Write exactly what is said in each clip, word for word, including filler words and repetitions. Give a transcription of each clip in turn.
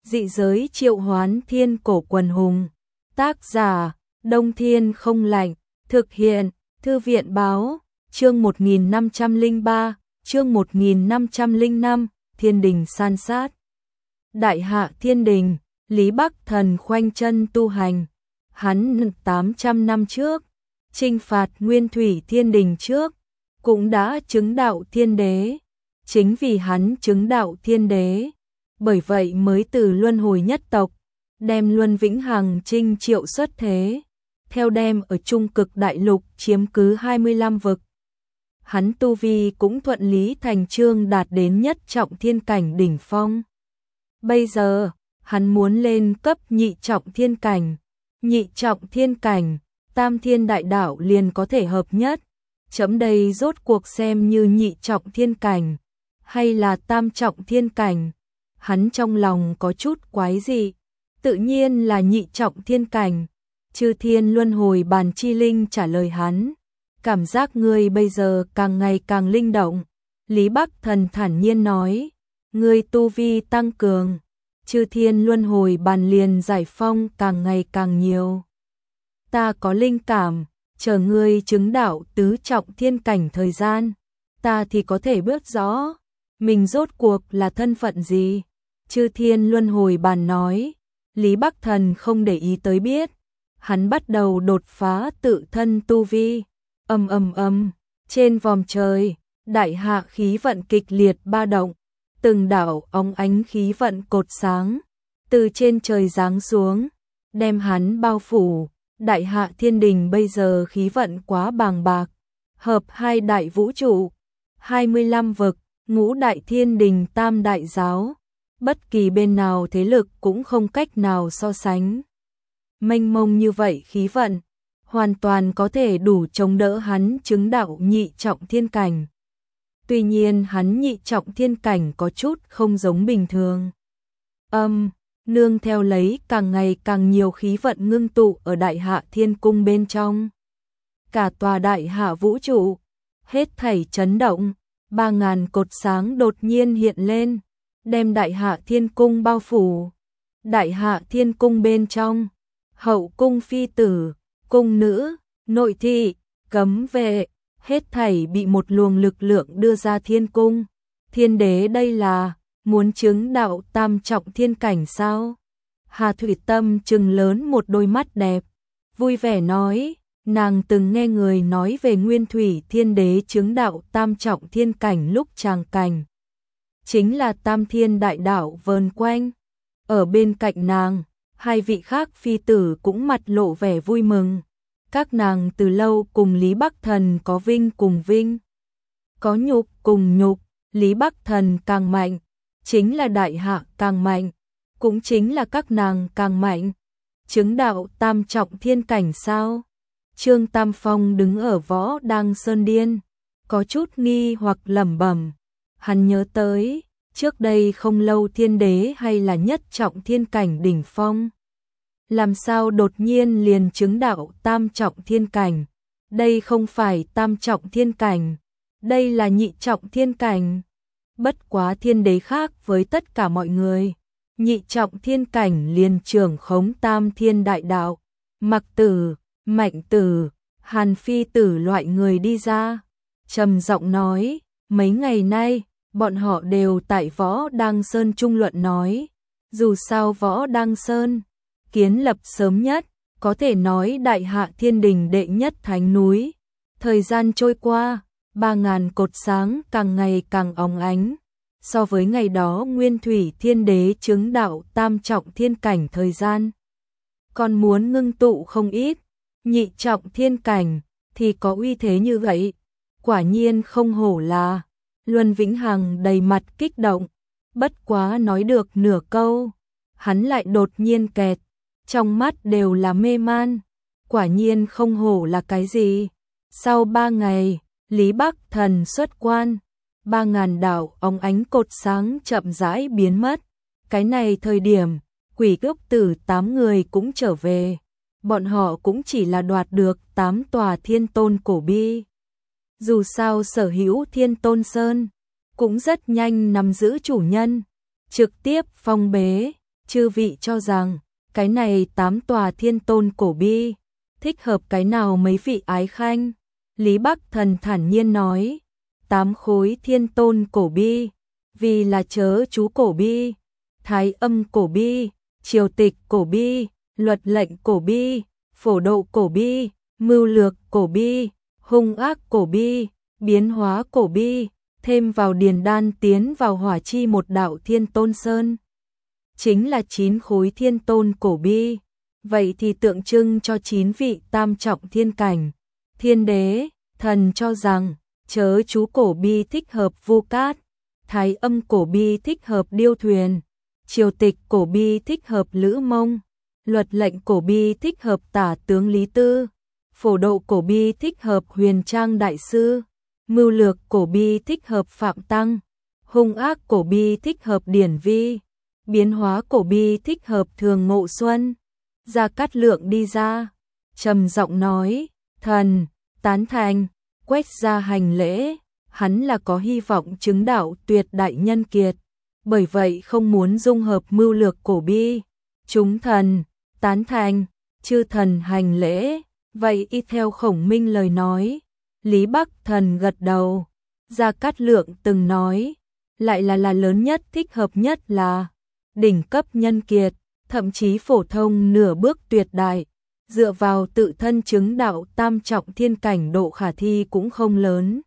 Dị giới triệu hoán thiên cổ quần hùng. Tác giả, Đông Thiên không lạnh. Thực hiện, Thư viện báo. Chương một nghìn năm trăm lẻ ba, chương một nghìn năm trăm lẻ năm, Thiên đình san sát. Đại hạ Thiên đình, Lý Bắc Thần khoanh chân tu hành. Hắn tám trăm năm trước, chinh phạt Nguyên Thủy Thiên đình trước, cũng đã chứng đạo thiên đế. Chính vì hắn chứng đạo thiên đế, bởi vậy mới từ luân hồi nhất tộc, đem Luân Vĩnh Hằng trinh triệu xuất thế, theo đem ở Trung Cực Đại Lục chiếm cứ hai mươi lăm vực. Hắn tu vi cũng thuận lý thành chương đạt đến nhất trọng thiên cảnh đỉnh phong. Bây giờ, hắn muốn lên cấp nhị trọng thiên cảnh. Nhị trọng thiên cảnh, tam thiên đại đạo liền có thể hợp nhất. Chấm đây rốt cuộc xem như nhị trọng thiên cảnh, hay là tam trọng thiên cảnh. Hắn trong lòng có chút quái dị, tự nhiên là nhị trọng thiên cảnh. Chư thiên luân hồi bàn chi linh trả lời hắn. Cảm giác ngươi bây giờ càng ngày càng linh động. Lý Bắc Thần thản nhiên nói, ngươi tu vi tăng cường, chư thiên luân hồi bàn liền giải phong càng ngày càng nhiều. Ta có linh cảm, chờ ngươi chứng đạo tứ trọng thiên cảnh thời gian, ta thì có thể biết rõ, mình rốt cuộc là thân phận gì. Chư thiên luân hồi bàn nói, Lý Bắc Thần không để ý tới biết. Hắn bắt đầu đột phá tự thân tu vi. Ầm ầm ầm, trên vòm trời, đại hạ khí vận kịch liệt ba động, từng đạo óng ánh khí vận cột sáng từ trên trời giáng xuống, đem hắn bao phủ. Đại hạ Thiên đình bây giờ khí vận quá bàng bạc, hợp hai đại vũ trụ, hai mươi lăm vực, ngũ đại thiên đình, tam đại giáo, bất kỳ bên nào thế lực cũng không cách nào so sánh. Mênh mông như vậy khí vận, hoàn toàn có thể đủ chống đỡ hắn chứng đạo nhị trọng thiên cảnh. Tuy nhiên hắn nhị trọng thiên cảnh có chút không giống bình thường. Âm, nương theo lấy càng ngày càng nhiều khí vận ngưng tụ ở đại hạ thiên cung bên trong. Cả tòa đại hạ vũ trụ, hết thảy chấn động, ba ngàn cột sáng đột nhiên hiện lên, đem đại hạ thiên cung bao phủ. Đại hạ thiên cung bên trong, hậu cung phi tử, cung nữ, nội thị, cấm vệ, hết thảy bị một luồng lực lượng đưa ra thiên cung. Thiên đế đây là muốn chứng đạo tam trọng thiên cảnh sao? Hà Thủy Tâm trừng lớn một đôi mắt đẹp, vui vẻ nói, nàng từng nghe người nói về Nguyên Thủy Thiên đế chứng đạo tam trọng thiên cảnh lúc tràng cảnh. Chính là tam thiên đại đạo vờn quanh. Ở bên cạnh nàng, hai vị khác phi tử cũng mặt lộ vẻ vui mừng. Các nàng từ lâu cùng Lý Bắc Thần có vinh cùng vinh, có nhục cùng nhục. Lý Bắc Thần càng mạnh, chính là đại hạ càng mạnh, cũng chính là các nàng càng mạnh. Chứng đạo tam trọng thiên cảnh sao? Trương Tam Phong đứng ở Võ Đăng Sơn Điên, có chút nghi hoặc lẩm bẩm. Hắn nhớ tới, trước đây không lâu thiên đế hay là nhất trọng thiên cảnh đỉnh phong. Làm sao đột nhiên liền chứng đạo tam trọng thiên cảnh? Đây không phải tam trọng thiên cảnh, đây là nhị trọng thiên cảnh. Bất quá thiên đế khác với tất cả mọi người, nhị trọng thiên cảnh liền trưởng khống tam thiên đại đạo. Mặc Tử, Mạnh Tử, Hàn Phi Tử loại người đi ra, trầm giọng nói, mấy ngày nay, bọn họ đều tại Võ Đăng Sơn trung luận nói, dù sao Võ Đăng Sơn kiến lập sớm nhất, có thể nói đại hạ thiên đình đệ nhất thánh núi. Thời gian trôi qua, ba ngàn cột sáng càng ngày càng óng ánh. So với ngày đó Nguyên Thủy Thiên đế chứng đạo tam trọng thiên cảnh thời gian, còn muốn ngưng tụ không ít. Nhị trọng thiên cảnh thì có uy thế như vậy, quả nhiên không hổ là. Luân Vĩnh Hằng đầy mặt kích động, bất quá nói được nửa câu, hắn lại đột nhiên kẹt, trong mắt đều là mê man. Quả nhiên không hổ là cái gì. Sau ba ngày, Lý Bắc Thần xuất quan, ba ngàn đạo óng ánh cột sáng chậm rãi biến mất. Cái này thời điểm, Quỷ Cốc Tử tám người cũng trở về. Bọn họ cũng chỉ là đoạt được tám tòa thiên tôn cổ bi. Dù sao sở hữu Thiên Tôn Sơn cũng rất nhanh nắm giữ chủ nhân, trực tiếp phong bế. chư vị cho rằng, cái này tám tòa thiên tôn cổ bi, thích hợp cái nào mấy vị ái khanh? Lý Bắc Thần thản nhiên nói, tám khối thiên tôn cổ bi, vì là chớ chú cổ bi, thái âm cổ bi, triều tịch cổ bi, luật lệnh cổ bi, phổ độ cổ bi, mưu lược cổ bi, hung ác cổ bi, biến hóa cổ bi, thêm vào điền đan tiến vào hỏa chi một đạo thiên tôn sơn. Chính là chín khối thiên tôn cổ bi, vậy thì tượng trưng cho chín vị tam trọng thiên cảnh. Thiên đế, thần cho rằng, chớ chú cổ bi thích hợp Vu Cát, thái âm cổ bi thích hợp Điêu Thuyền, triều tịch cổ bi thích hợp Lữ Mông, luật lệnh cổ bi thích hợp tả tướng Lý Tư, phổ độ cổ bi thích hợp Huyền Trang Đại Sư, mưu lược cổ bi thích hợp Phạm Tăng, hung ác cổ bi thích hợp Điển Vi, biến hóa cổ bi thích hợp Thường Ngộ Xuân. Gia Cát Lượng đi ra, trầm giọng nói, thần, tán thành, quét ra hành lễ, hắn là có hy vọng chứng đạo tuyệt đại nhân kiệt, bởi vậy không muốn dung hợp mưu lược cổ bi. Chúng thần, tán thành, chư thần hành lễ, vậy y theo Khổng Minh lời nói. Lý Bắc Thần gật đầu, Gia Cát Lượng từng nói, lại là là lớn nhất thích hợp nhất là đỉnh cấp nhân kiệt, thậm chí phổ thông nửa bước tuyệt đại, dựa vào tự thân chứng đạo tam trọng thiên cảnh độ khả thi cũng không lớn.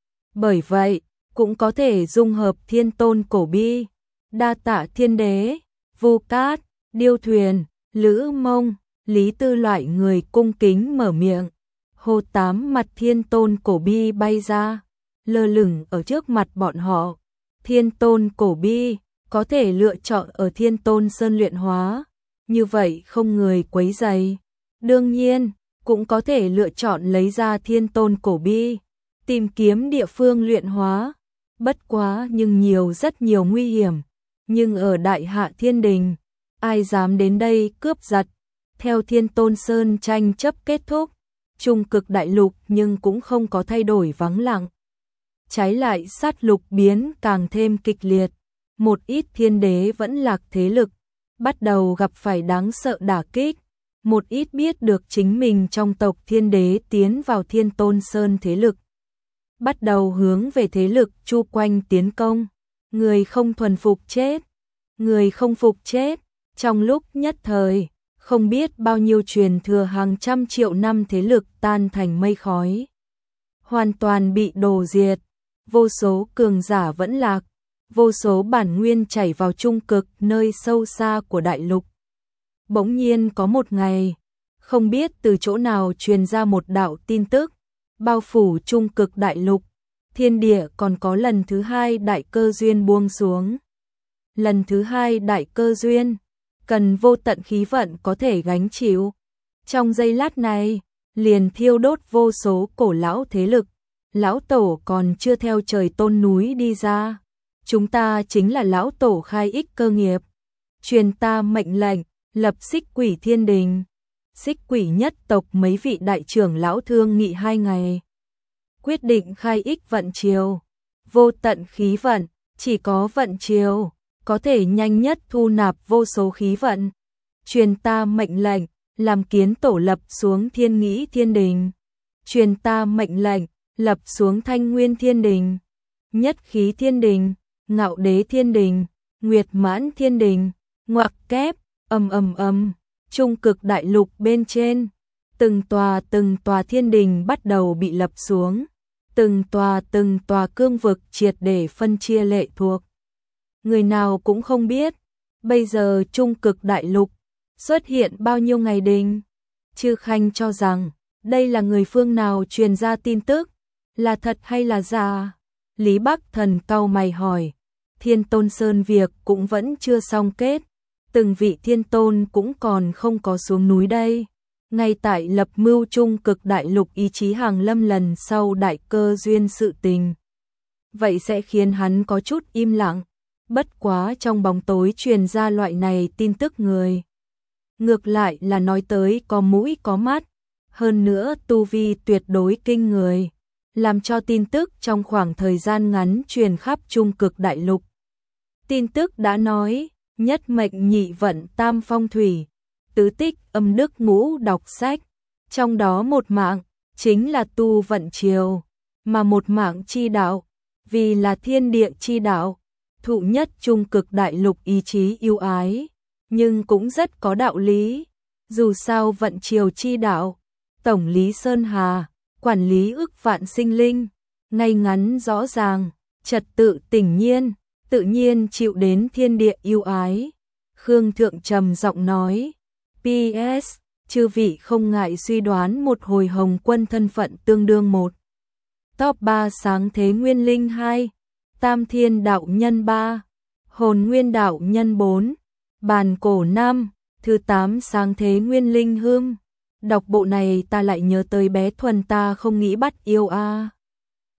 Bởi vậy, cũng có thể dung hợp thiên tôn cổ bi, đa tạ thiên đế, Vu Cát, Điêu Thuyền, Lữ Mông, Lý Tư loại người cung kính mở miệng. Hồ tám mặt thiên tôn cổ bi bay ra, lơ lửng ở trước mặt bọn họ. Thiên tôn cổ bi có thể lựa chọn ở Thiên Tôn Sơn luyện hóa, như vậy không người quấy rầy. Đương nhiên, cũng có thể lựa chọn lấy ra Thiên Tôn cổ bi, tìm kiếm địa phương luyện hóa. Bất quá nhưng nhiều rất nhiều nguy hiểm, nhưng ở Đại Hạ Thiên Đình, ai dám đến đây cướp giật. Theo Thiên Tôn Sơn tranh chấp kết thúc, Trung Cực Đại Lục nhưng cũng không có thay đổi vắng lặng. Trái lại sát lục biến càng thêm kịch liệt, một ít thiên đế vẫn lạc thế lực, bắt đầu gặp phải đáng sợ đả kích, một ít biết được chính mình trong tộc thiên đế tiến vào Thiên Tôn Sơn thế lực. Bắt đầu hướng về thế lực chu quanh tiến công, người không thuần phục chết, người không phục chết, trong lúc nhất thời, không biết bao nhiêu truyền thừa hàng trăm triệu năm thế lực tan thành mây khói. Hoàn toàn bị đổ diệt, vô số cường giả vẫn lạc, vô số bản nguyên chảy vào trung cực nơi sâu xa của đại lục. Bỗng nhiên có một ngày, không biết từ chỗ nào truyền ra một đạo tin tức, bao phủ trung cực đại lục, thiên địa còn có lần thứ hai đại cơ duyên buông xuống. Lần thứ hai đại cơ duyên, cần vô tận khí vận có thể gánh chịu. Trong giây lát này, liền thiêu đốt vô số cổ lão thế lực, lão tổ còn chưa theo trời tôn núi đi ra. Chúng ta chính là lão tổ khai ích cơ nghiệp. Truyền ta mệnh lệnh, lập Xích Quỷ Thiên Đình. Xích Quỷ nhất tộc mấy vị đại trưởng lão thương nghị hai ngày. Quyết định khai ích vận chiều. Vô tận khí vận, chỉ có vận chiều, có thể nhanh nhất thu nạp vô số khí vận. Truyền ta mệnh lệnh, làm kiến tổ lập xuống Thiên Nghĩ Thiên Đình. Truyền ta mệnh lệnh, lập xuống Thanh Nguyên Thiên Đình. Nhất Khí Thiên Đình, Ngạo Đế Thiên Đình, Nguyệt Mãn Thiên Đình, ngoặc kép, ầm ầm ầm, trung cực đại lục bên trên, từng tòa từng tòa thiên đình bắt đầu bị lập xuống, từng tòa từng tòa cương vực triệt để phân chia lệ thuộc. Người nào cũng không biết, bây giờ trung cực đại lục xuất hiện bao nhiêu ngày đình. Chư Khanh cho rằng, đây là người phương nào truyền ra tin tức, là thật hay là giả? Lý Bắc Thần cau mày hỏi. Thiên Tôn Sơn việc cũng vẫn chưa xong kết, từng vị thiên tôn cũng còn không có xuống núi đây. Ngay tại lập mưu trung cực đại lục ý chí hàng lâm lần sau đại cơ duyên sự tình. Vậy sẽ khiến hắn có chút im lặng, bất quá trong bóng tối truyền ra loại này tin tức người. Ngược lại là nói tới có mũi có mắt, hơn nữa tu vi tuyệt đối kinh người, làm cho tin tức trong khoảng thời gian ngắn truyền khắp trung cực đại lục. Tin tức đã nói, nhất mệnh nhị vận tam phong thủy, tứ tích âm đức ngũ đọc sách, trong đó một mạng chính là tu vận chiều, mà một mạng chi đạo, vì là thiên địa chi đạo, thụ nhất trung cực đại lục ý chí yêu ái, nhưng cũng rất có đạo lý, dù sao vận chiều chi đạo, tổng lý sơn hà, quản lý ức vạn sinh linh, ngay ngắn rõ ràng, trật tự tình nhiên, tự nhiên chịu đến thiên địa yêu ái. Khương Thượng trầm giọng nói, pê ét, chư vị không ngại suy đoán một hồi Hồng Quân thân phận tương đương một. Top ba sáng thế nguyên linh hai, Tam Thiên đạo nhân ba, Hồn Nguyên đạo nhân bốn, Bàn cổ năm, thứ tám sáng thế nguyên linh hương. Đọc bộ này ta lại nhớ tới bé Thuần ta không nghĩ bắt yêu a.